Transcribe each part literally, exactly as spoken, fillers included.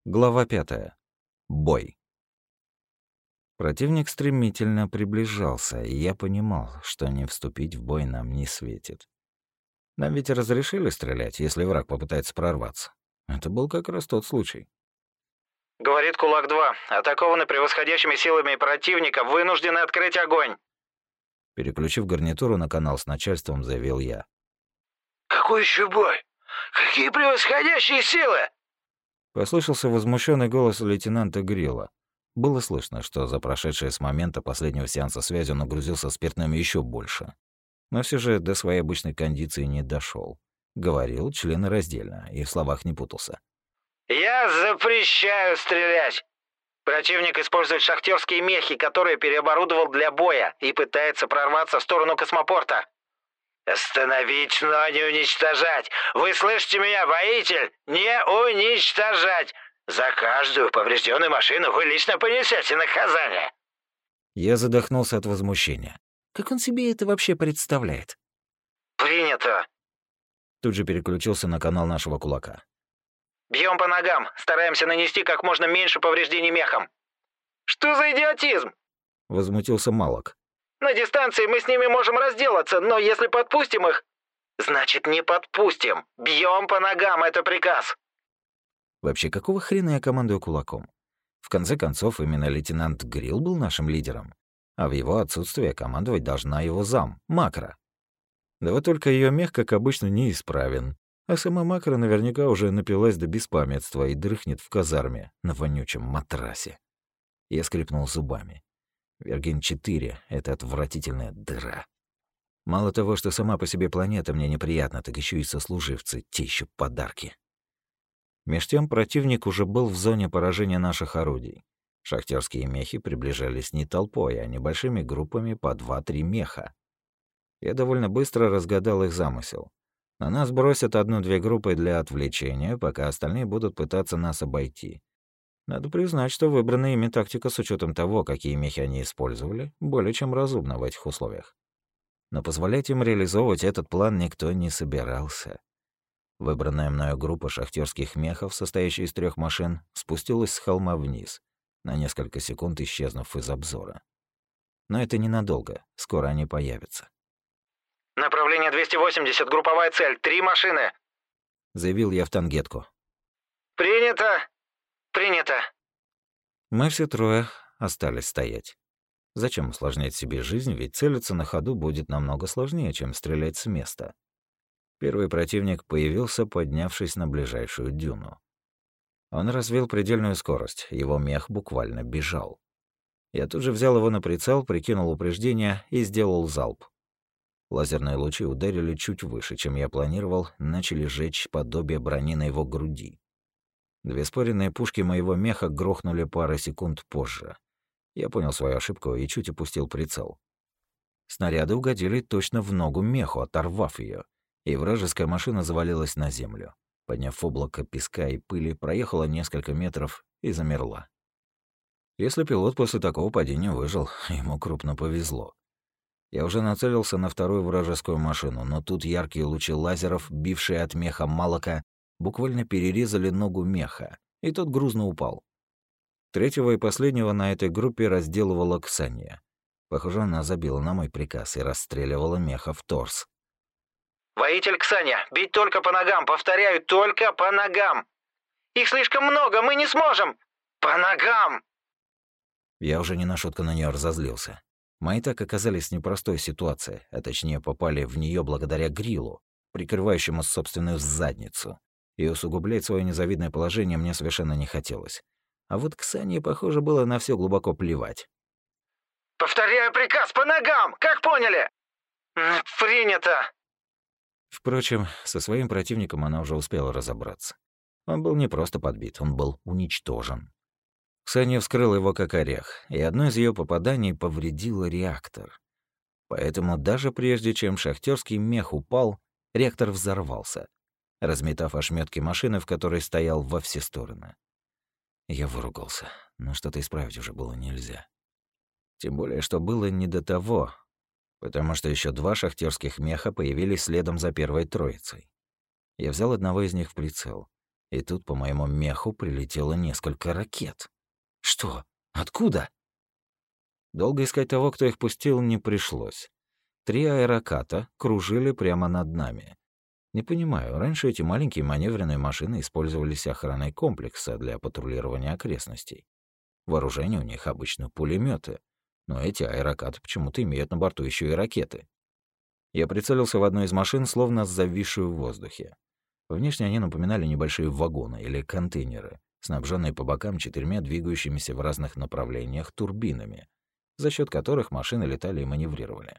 Глава пятая. Бой. Противник стремительно приближался, и я понимал, что не вступить в бой нам не светит. Нам ведь разрешили стрелять, если враг попытается прорваться. Это был как раз тот случай. Говорит Кулак-два. Атакованы превосходящими силами противника, вынуждены открыть огонь. Переключив гарнитуру на канал с начальством, заявил я. Какой еще бой? Какие превосходящие силы? Послышался возмущенный голос лейтенанта Грилла. Было слышно, что за прошедшее с момента последнего сеанса связи он нагрузился спиртным еще больше. Но все же до своей обычной кондиции не дошел. Говорил членораздельно и в словах не путался. Я запрещаю стрелять. Противник использует шахтерские мехи, которые переоборудовал для боя, и пытается прорваться в сторону космопорта. Остановить, но не уничтожать. Вы слышите меня, воитель? Не уничтожать. За каждую поврежденную машину вы лично понесете наказание. Я задохнулся от возмущения. Как он себе это вообще представляет? Принято. Тут же переключился на канал нашего кулака. Бьем по ногам, стараемся нанести как можно меньше повреждений мехам. Что за идиотизм? Возмутился Малок. На дистанции мы с ними можем разделаться, но если подпустим их... Значит, не подпустим. Бьем по ногам, это приказ. Вообще, какого хрена я командую кулаком? В конце концов, именно лейтенант Грилл был нашим лидером, а в его отсутствие командовать должна его зам, Макро. Да вот только ее мех, как обычно, неисправен, а сама Макро наверняка уже напилась до беспамятства и дрыхнет в казарме на вонючем матрасе. Я скрипнул зубами. Верген четыре — это отвратительная дыра. Мало того, что сама по себе планета мне неприятна, так еще и сослуживцы, те еще подарки. Меж тем противник уже был в зоне поражения наших орудий. Шахтерские мехи приближались не толпой, а небольшими группами по два-три меха. Я довольно быстро разгадал их замысел. На нас бросят одну-две группы для отвлечения, пока остальные будут пытаться нас обойти. Надо признать, что выбранная ими тактика с учетом того, какие мехи они использовали, более чем разумна в этих условиях. Но позволять им реализовывать этот план никто не собирался. Выбранная мною группа шахтерских мехов, состоящая из трех машин, спустилась с холма вниз, на несколько секунд исчезнув из обзора. Но это ненадолго, скоро они появятся. Направление двести восемьдесят, групповая цель, три машины. Заявил я в тангетку. Принято. Принято. Мы все трое остались стоять. Зачем усложнять себе жизнь, ведь целиться на ходу будет намного сложнее, чем стрелять с места. Первый противник появился, поднявшись на ближайшую дюну. Он развил предельную скорость, его мех буквально бежал. Я тут же взял его на прицел, прикинул упреждение и сделал залп. Лазерные лучи ударили чуть выше, чем я планировал, начали жечь подобие брони на его груди. Две спаренные пушки моего меха грохнули пары секунд позже. Я понял свою ошибку и чуть опустил прицел. Снаряды угодили точно в ногу меху, оторвав ее, и вражеская машина завалилась на землю. Подняв облако песка и пыли, проехала несколько метров и замерла. Если пилот после такого падения выжил, ему крупно повезло. Я уже нацелился на вторую вражескую машину, но тут яркие лучи лазеров, бившие от меха Малака, буквально перерезали ногу меха, и тот грузно упал. Третьего и последнего на этой группе разделывала Ксания. Похоже, она забила на мой приказ и расстреливала меха в торс. Воитель Ксания, бить только по ногам, повторяю, только по ногам. Их слишком много, мы не сможем. По ногам! Я уже не на шутку на нее разозлился. Мы и так оказались в непростой ситуации, а точнее попали в нее благодаря Гриллу, прикрывающему собственную задницу. И усугублять свое незавидное положение мне совершенно не хотелось. А вот Ксании, похоже, было на все глубоко плевать. Повторяю приказ по ногам, как поняли? Принято. Впрочем, со своим противником она уже успела разобраться. Он был не просто подбит, он был уничтожен. Ксания вскрыла его как орех, и одно из ее попаданий повредило реактор. Поэтому даже прежде чем шахтерский мех упал, реактор взорвался, разметав ошметки машины, в которой стоял, во все стороны. Я выругался, но что-то исправить уже было нельзя. Тем более, что было не до того, потому что еще два шахтерских меха появились следом за первой троицей. Я взял одного из них в прицел И тут по моему меху прилетело несколько ракет. Что? Откуда? Долго искать того, кто их пустил, не пришлось. Три аэроката кружили прямо над нами. Не понимаю, раньше эти маленькие маневренные машины использовались охраной комплекса для патрулирования окрестностей. Вооружение у них обычно пулеметы, но эти аэрокаты почему-то имеют на борту еще и ракеты. Я прицелился в одну из машин, словно зависшую в воздухе. Внешне они напоминали небольшие вагоны или контейнеры, снабженные по бокам четырьмя двигающимися в разных направлениях турбинами, за счет которых машины летали и маневрировали.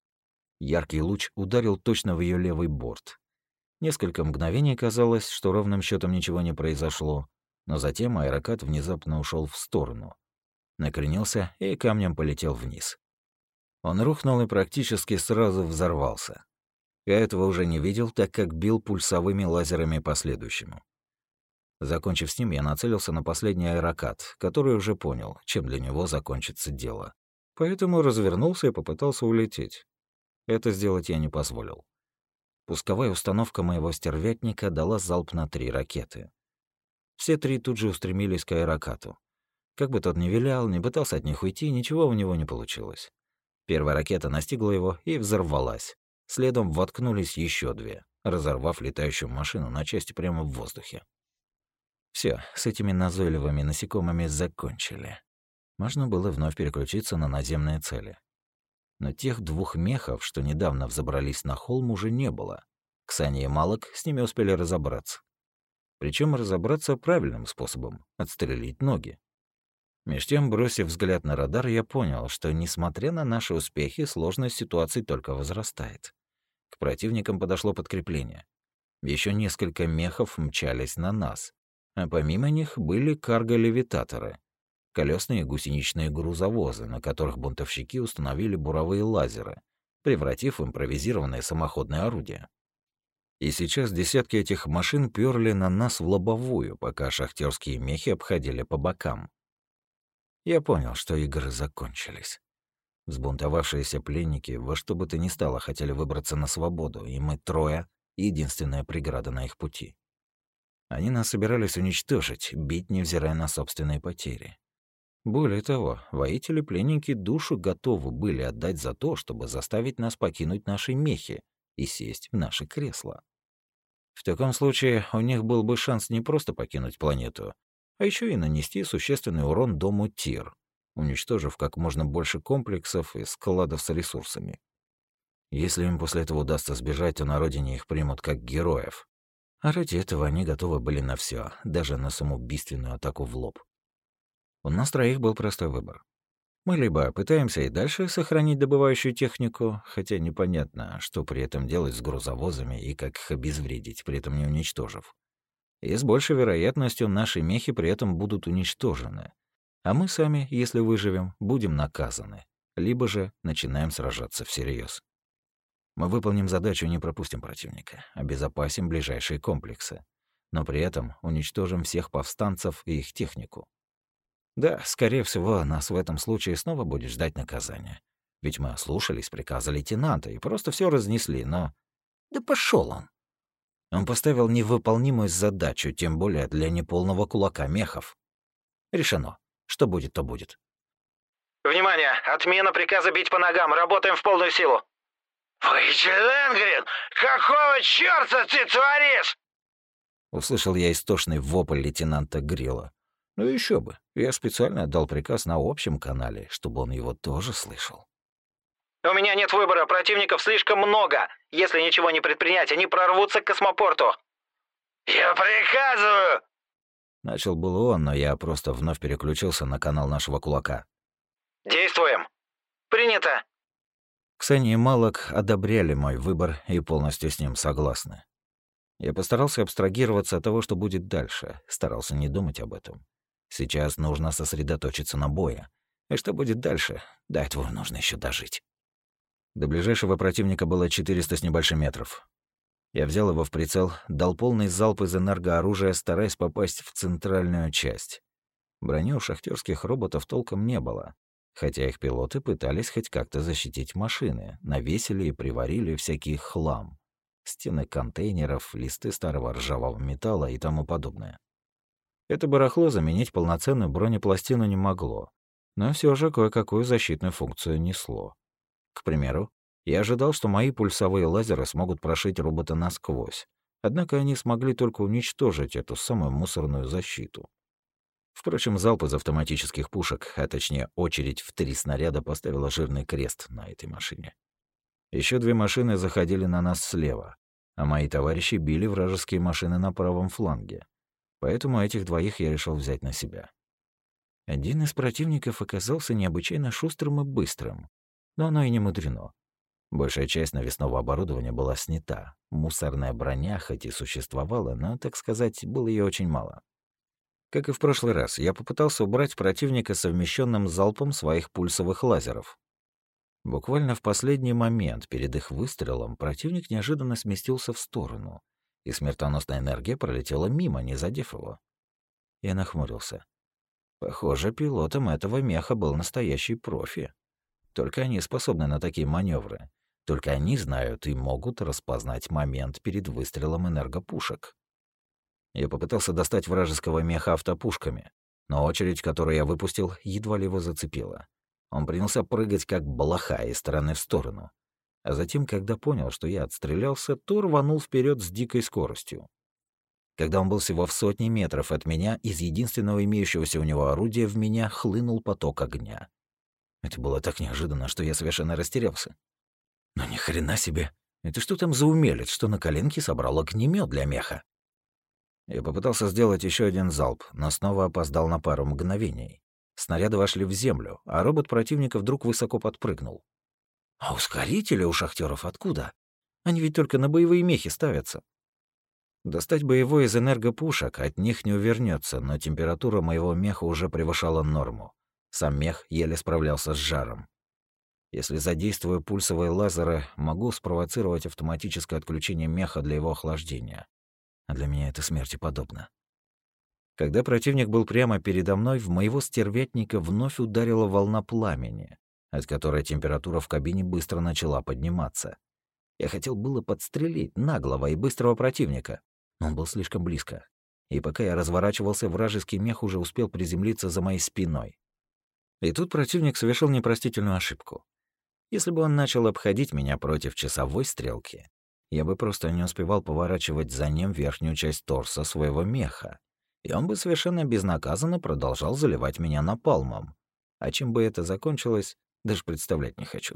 Яркий луч ударил точно в ее левый борт. Несколько мгновений казалось, что ровным счетом ничего не произошло, но затем аэрокат внезапно ушел в сторону, накренился и камнем полетел вниз. Он рухнул и практически сразу взорвался. Я этого уже не видел, так как бил пульсовыми лазерами по следующему. Закончив с ним, я нацелился на последний аэрокат, который уже понял, чем для него закончится дело. Поэтому развернулся и попытался улететь. Это сделать я не позволил. Пусковая установка моего стервятника дала залп на три ракеты. Все три тут же устремились к аэрокату. Как бы тот ни вилял, не пытался от них уйти, ничего у него не получилось. Первая ракета настигла его и взорвалась. Следом воткнулись еще две, разорвав летающую машину на части прямо в воздухе. Все, с этими назойливыми насекомыми закончили. Можно было вновь переключиться на наземные цели. Но тех двух мехов, что недавно взобрались на холм, уже не было. Ксания и Малок с ними успели разобраться. Причем разобраться правильным способом — отстрелить ноги. Меж тем, бросив взгляд на радар, я понял, что, несмотря на наши успехи, сложность ситуации только возрастает. К противникам подошло подкрепление. Еще несколько мехов мчались на нас, а помимо них были карго-левитаторы, колесные гусеничные грузовозы, на которых бунтовщики установили буровые лазеры, превратив в импровизированное самоходное орудие. И сейчас десятки этих машин перли на нас в лобовую, пока шахтерские мехи обходили по бокам. Я понял, что игры закончились. Взбунтовавшиеся пленники во что бы то ни стало хотели выбраться на свободу, и мы трое — единственная преграда на их пути. Они нас собирались уничтожить, бить, невзирая на собственные потери. Более того, воители-пленники душу готовы были отдать за то, чтобы заставить нас покинуть наши мехи и сесть в наши кресла. В таком случае у них был бы шанс не просто покинуть планету, а еще и нанести существенный урон дому Тир, уничтожив как можно больше комплексов и складов с ресурсами. Если им после этого удастся сбежать, то на родине их примут как героев. А ради этого они готовы были на все, даже на самоубийственную атаку в лоб. У нас троих был простой выбор. Мы либо пытаемся и дальше сохранить добывающую технику, хотя непонятно, что при этом делать с грузовозами и как их обезвредить, при этом не уничтожив. И с большей вероятностью наши мехи при этом будут уничтожены, а мы сами, если выживем, будем наказаны, либо же начинаем сражаться всерьез. Мы выполним задачу и не пропустим противника, обезопасим ближайшие комплексы, но при этом уничтожим всех повстанцев и их технику. Да, скорее всего, нас в этом случае снова будет ждать наказание. Ведь мы ослушались приказа лейтенанта и просто все разнесли, но... Да пошел он! Он поставил невыполнимую задачу, тем более для неполного кулака мехов. Решено. Что будет, то будет. Внимание! Отмена приказа бить по ногам. Работаем в полную силу. «Воитель Энгрин, какого чёрта ты творишь?» Услышал я истошный вопль лейтенанта Грилла. Ну еще бы, я специально отдал приказ на общем канале, чтобы он его тоже слышал. «У меня нет выбора, противников слишком много. Если ничего не предпринять, они прорвутся к космопорту». «Я приказываю!» Начал было он, но я просто вновь переключился на канал нашего кулака. «Действуем. Принято». Ксания и Малок одобряли мой выбор и полностью с ним согласны. Я постарался абстрагироваться от того, что будет дальше, старался не думать об этом. Сейчас нужно сосредоточиться на бое. И что будет дальше, до этого нужно еще дожить. До ближайшего противника было четыреста с небольшим метров. Я взял его в прицел, дал полный залп из энергооружия, стараясь попасть в центральную часть. Брони у шахтерских роботов толком не было, хотя их пилоты пытались хоть как-то защитить машины, навесили и приварили всякий хлам. Стены контейнеров, листы старого ржавого металла и тому подобное. Это барахло заменить полноценную бронепластину не могло, но все же кое-какую защитную функцию несло. К примеру, я ожидал, что мои пульсовые лазеры смогут прошить робота насквозь, однако они смогли только уничтожить эту самую мусорную защиту. Впрочем, залп из автоматических пушек, а точнее очередь в три снаряда, поставила жирный крест на этой машине. Еще две машины заходили на нас слева, а мои товарищи били вражеские машины на правом фланге. Поэтому этих двоих я решил взять на себя. Один из противников оказался необычайно шустрым и быстрым, но оно и не мудрено. Большая часть навесного оборудования была снята. Мусорная броня хоть и существовала, но, так сказать, было ее очень мало. Как и в прошлый раз, я попытался убрать противника совмещенным залпом своих пульсовых лазеров. Буквально в последний момент перед их выстрелом противник неожиданно сместился в сторону, и смертоносная энергия пролетела мимо, не задев его. Я нахмурился. Похоже, пилотом этого меха был настоящий профи. Только они способны на такие маневры. Только они знают и могут распознать момент перед выстрелом энергопушек. Я попытался достать вражеского меха автопушками, но очередь, которую я выпустил, едва ли его зацепила. Он принялся прыгать, как блоха, из стороны в сторону. А затем, когда понял, что я отстрелялся, то рванул вперед с дикой скоростью. Когда он был всего в сотне метров от меня, из единственного имеющегося у него орудия в меня хлынул поток огня. Это было так неожиданно, что я совершенно растерялся. Но ни хрена себе! Это что там за умелец, что на коленке собрал огнемет для меха? Я попытался сделать еще один залп, но снова опоздал на пару мгновений. Снаряды вошли в землю, а робот противника вдруг высоко подпрыгнул. А ускорители у шахтеров откуда? Они ведь только на боевые мехи ставятся. Достать боевой из энергопушек от них не увернется, но температура моего меха уже превышала норму. Сам мех еле справлялся с жаром. Если задействую пульсовые лазеры, могу спровоцировать автоматическое отключение меха для его охлаждения. А для меня это смерти подобно. Когда противник был прямо передо мной, в моего стервятника вновь ударила волна пламени, от которой температура в кабине быстро начала подниматься. Я хотел было подстрелить наглого и быстрого противника, но он был слишком близко. И пока я разворачивался, вражеский мех уже успел приземлиться за моей спиной. И тут противник совершил непростительную ошибку. Если бы он начал обходить меня против часовой стрелки, я бы просто не успевал поворачивать за ним верхнюю часть торса своего меха, и он бы совершенно безнаказанно продолжал заливать меня напалмом. А чем бы это закончилось, даже представлять не хочу.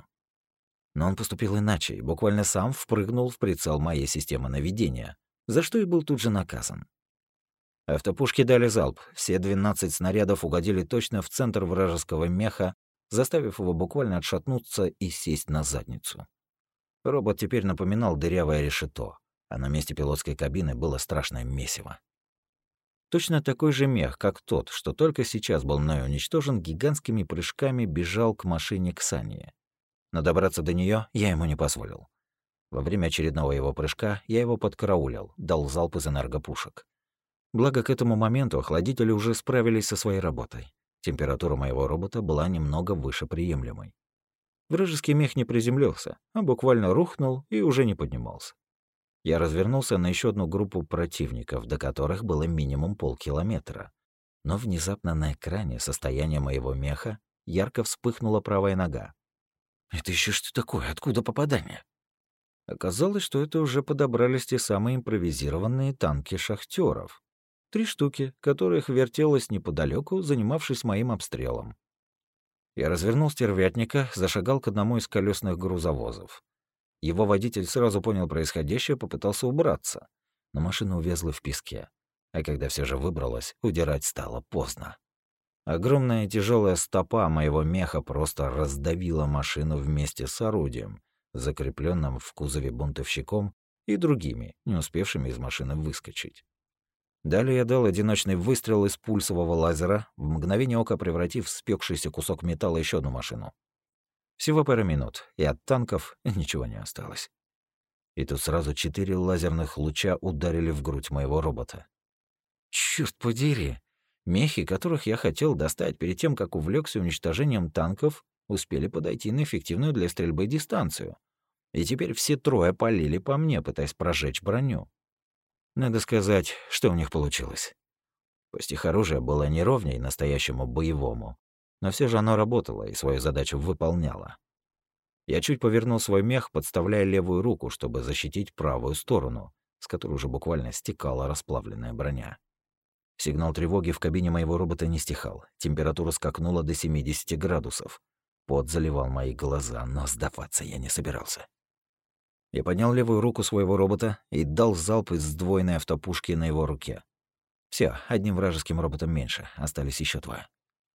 Но он поступил иначе и буквально сам впрыгнул в прицел моей системы наведения, за что и был тут же наказан. Автопушки дали залп. Все двенадцать снарядов угодили точно в центр вражеского меха, заставив его буквально отшатнуться и сесть на задницу. Робот теперь напоминал дырявое решето, а на месте пилотской кабины было страшное месиво. Точно такой же мех, как тот, что только сейчас был мною уничтожен, гигантскими прыжками бежал к машине Ксании. Но добраться до нее я ему не позволил. Во время очередного его прыжка я его подкараулил, дал залп из энергопушек. Благо, к этому моменту охладители уже справились со своей работой. Температура моего робота была немного выше приемлемой. Вражеский мех не приземлился, а буквально рухнул и уже не поднимался. Я развернулся на еще одну группу противников, до которых было минимум полкилометра. Но внезапно на экране состояние моего меха ярко вспыхнула правая нога. Это еще что такое? Откуда попадание? Оказалось, что это уже подобрались те самые импровизированные танки шахтеров. Три штуки, которых вертелось неподалеку, занимавшись моим обстрелом. Я развернул стервятника, зашагал к одному из колесных грузовозов. Его водитель сразу понял происходящее, попытался убраться, но машина увязла в песке. А когда все же выбралась, удирать стало поздно. Огромная тяжелая стопа моего меха просто раздавила машину вместе с орудием, закрепленным в кузове бунтовщиком и другими, не успевшими из машины выскочить. Далее я дал одиночный выстрел из пульсового лазера, в мгновение ока превратив в спекшийся кусок металла еще одну машину. Всего пара минут, и от танков ничего не осталось. И тут сразу четыре лазерных луча ударили в грудь моего робота. Чёрт подери! Мехи, которых я хотел достать перед тем, как увлекся уничтожением танков, успели подойти на эффективную для стрельбы дистанцию. И теперь все трое палили по мне, пытаясь прожечь броню. Надо сказать, что у них получилось. Пусть их оружие было не ровней настоящему боевому, но все же оно работало и свою задачу выполняло. Я чуть повернул свой мех, подставляя левую руку, чтобы защитить правую сторону, с которой уже буквально стекала расплавленная броня. Сигнал тревоги в кабине моего робота не стихал. Температура скакнула до семидесяти градусов. Пот заливал мои глаза, но сдаваться я не собирался. Я поднял левую руку своего робота и дал залп из сдвоенной автопушки на его руке. Все, одним вражеским роботом меньше, остались еще два.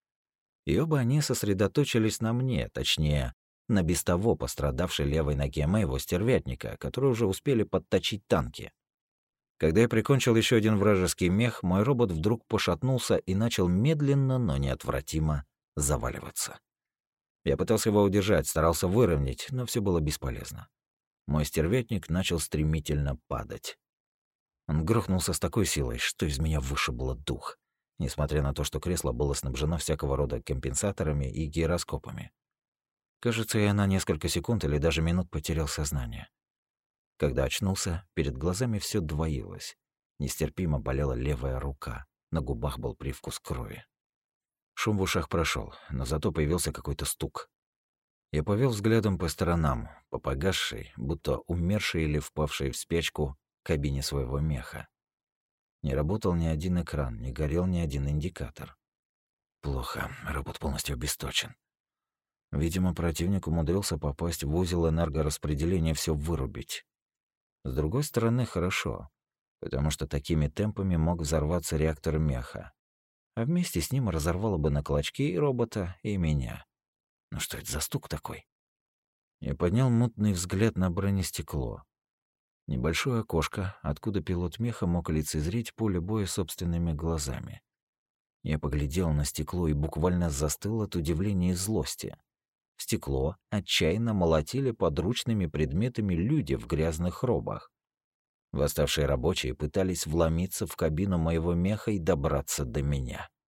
И оба они сосредоточились на мне, точнее, на без того пострадавшей левой ноге моего стервятника, которые уже успели подточить танки. Когда я прикончил еще один вражеский мех, мой робот вдруг пошатнулся и начал медленно, но неотвратимо заваливаться. Я пытался его удержать, старался выровнять, но все было бесполезно. Мой стервятник начал стремительно падать. Он грохнулся с такой силой, что из меня вышибло дух, несмотря на то, что кресло было снабжено всякого рода компенсаторами и гироскопами. Кажется, я на несколько секунд или даже минут потерял сознание. Когда очнулся, перед глазами все двоилось. Нестерпимо болела левая рука, на губах был привкус крови. Шум в ушах прошел, но зато появился какой-то стук. Я повел взглядом по сторонам, по погасшей, будто умершей или впавшей в спячку, кабине своего меха. Не работал ни один экран, не горел ни один индикатор. Плохо, робот полностью обесточен. Видимо, противник умудрился попасть в узел энергораспределения, все вырубить. С другой стороны, хорошо, потому что такими темпами мог взорваться реактор меха, а вместе с ним разорвало бы на клочки и робота, и меня. Ну что это за стук такой? Я поднял мутный взгляд на бронестекло. Небольшое окошко, откуда пилот меха мог лицезреть поле боя собственными глазами. Я поглядел на стекло и буквально застыл от удивления и злости. В стекло отчаянно молотили подручными предметами люди в грязных робах. Восставшие рабочие пытались вломиться в кабину моего меха и добраться до меня.